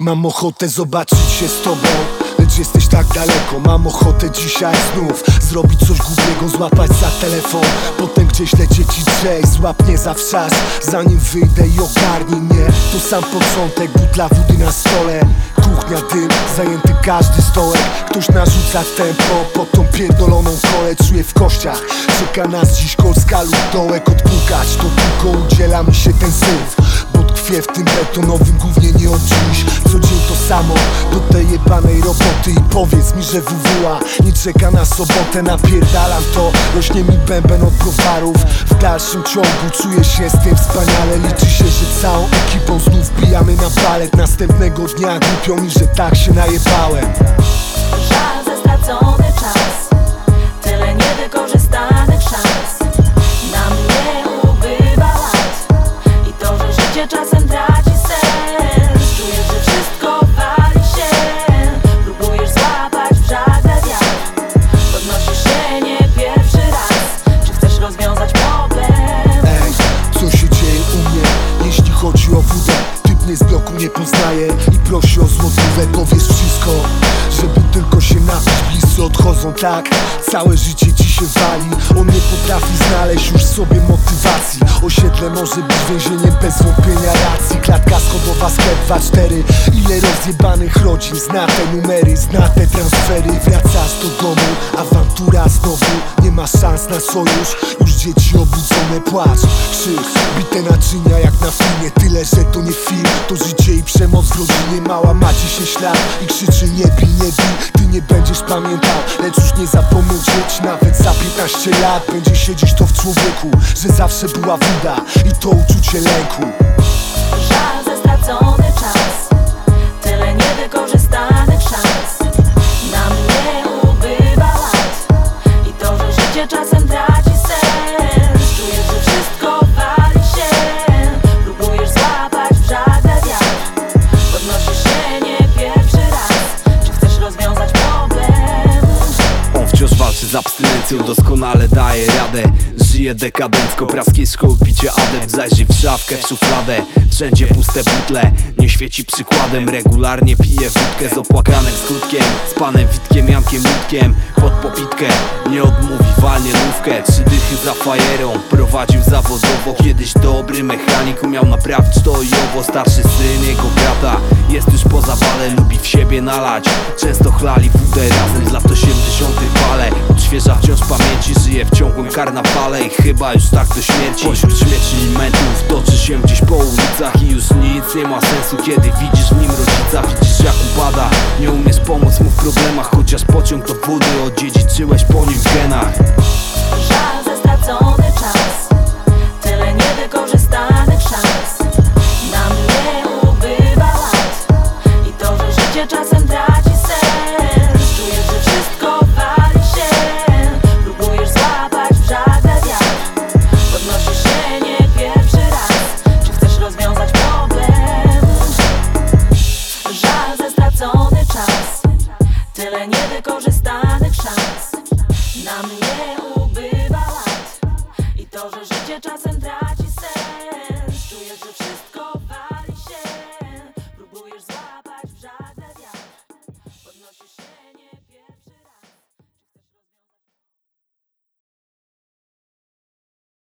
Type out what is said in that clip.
Mam ochotę zobaczyć się z tobą, lecz jesteś tak daleko. Mam ochotę dzisiaj znów zrobić coś głupiego, złapać za telefon, potem gdzieś lecieć i trzej. Złap mnie za wszas, zanim wyjdę i ogarnij mnie. To sam początek, butla wody na stole, kuchnia, dym, zajęty każdy stołek. Ktoś narzuca tempo pod tą pierdoloną kolę. Czuję w kościach, czeka nas dziś Kolska lub dołek. Odpukać to tylko udziela mi się ten syf, bo tkwię w tym betonowym gównie nie od dziś. Co dzień to samo, do tej jebanej roboty. I powiedz mi, że WWA nie czeka na sobotę. Napierdalam to, rośnie mi bęben od browarów. W dalszym ciągu czuję się z tym wspaniale. Liczy się, że całą ekipą znów bijamy na balet. Następnego dnia głupio mi, że tak się najebałem. Żal za stracony czas, tyle niewykorzystanych szans. Nam nie ubywa lat i to, że życie czasem traci sens. Czujesz, że wszystko wali się, próbujesz złapać w żagle wiatr. Podnosisz się nie pierwszy raz, czy chcesz rozwiązać problem? Ej, co się dzieje u mnie, jeśli chodzi o wódę? Typ mnie z bloku nie poznaje i prosi o złotówę. Powiesz wszystko, żeby tylko się napić. Bliscy odchodzą tak, całe życie ci się wali. On nie potrafi znaleźć już sobie motywacji. Osiedle może być więzieniem bez wątpienia racji. Klatka schodowa, sklep 2-4. Ile rozjebanych rodzin zna te numery, zna te transfery. Wracasz do domu, awantura znowu. Nie ma szans na sojusz, już dzieci obudzone. Płacz, krzyk, bite naczynia jak na filmie. Tyle, że to nie film, to życie i przemoc w rodzinie. Mała macie się ślad i krzyczy nie bij, nie bij. Ty nie będziesz pamiętał, lecz już nie zapomnę dzieci. Nawet za 15 lat będzie siedzieć to w człowieku, że zawsze była woda i to uczucie lęku. Żal za stracony czas, tyle niewykorzystanych szans. Nam nie ubywa lat i to, że życie czasem traci sens. Czujesz, że wszystko wali się, próbujesz złapać w żagle wiatr. Podnosisz się nie pierwszy raz, czy chcesz rozwiązać problem? On wciąż walczy z abstynencją, doskonale daje radę. Żyje dekadencko, praskiej szkoły picie adept. Zajrzyj w szafkę, w szufladę, wszędzie puste butle. Nie świeci przykładem, regularnie pije wódkę z opłakanym skutkiem, z panem Witkiem, Jankiem, Ludkiem. Pod popitkę, nie odmówi, walnie lówkę. 3 dychy za fajerą, prowadził zawodowo. Kiedyś dobry mechanik, umiał naprawić to i owo. Starszy syn jego brata jest już po zawale, lubi w siebie nalać. Często chlali wódę razem z lat 80. pale. Odświeża wciąż pamięci, żyje w ciągłym karnawale i chyba już tak do śmierci. Pośród śmierci limentów toczy się gdzieś po ulicach i już nic nie ma sensu, kiedy widzisz w nim rodzica. Widzisz jak upada, nie umiesz pomóc mu w problemach, chociaż pociąg do wody odziedziczyłeś po nim w genach.